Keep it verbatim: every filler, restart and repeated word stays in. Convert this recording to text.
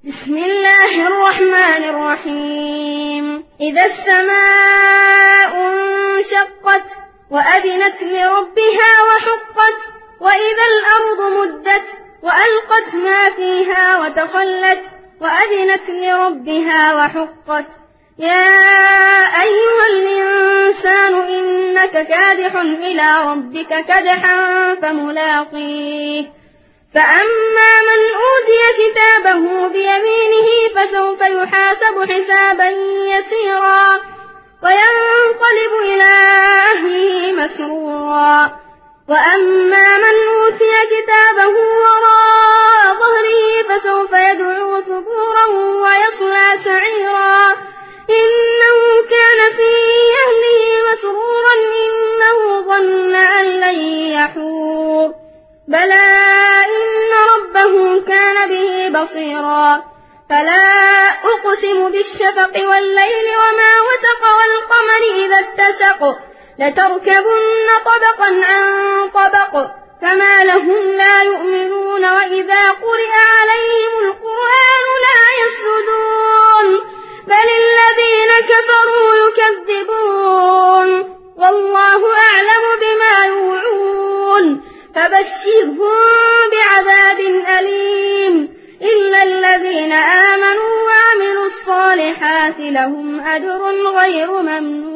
بسم الله الرحمن الرحيم إذا السماء انشقت وأذنت لربها وحقت وإذا الأرض مدت وألقت ما فيها وتخلت وأذنت لربها وحقت يا أيها الإنسان إنك كادح إلى ربك كدحا فملاقيه فأما من أوتي كتابه بيمينه فسوف يحاسب حسابا يسيرا وينقلب إلى أهله مسرورا وأما من أوتي كتابه وراء ظهره فسوف يدعو ثبورا ويصلى سعيرا إنه كان في أهله مسرورا إنه ظن أن لن يحور بلى إن ربه كان به بصيرا فلا أقسم بالشفق والليل وما وسق والقمر إذا اتسق لتركبن طبقا عن طبق فما لهم لا يؤمنون وإذا قرئ عليهم القرآن لا يسجدون بل الذين كفروا يكذبون والله أعلم بما يوعون فبشرهم بعذاب أليم إلا الذين آمنوا وعملوا الصالحات لهم أجر غير ممنون.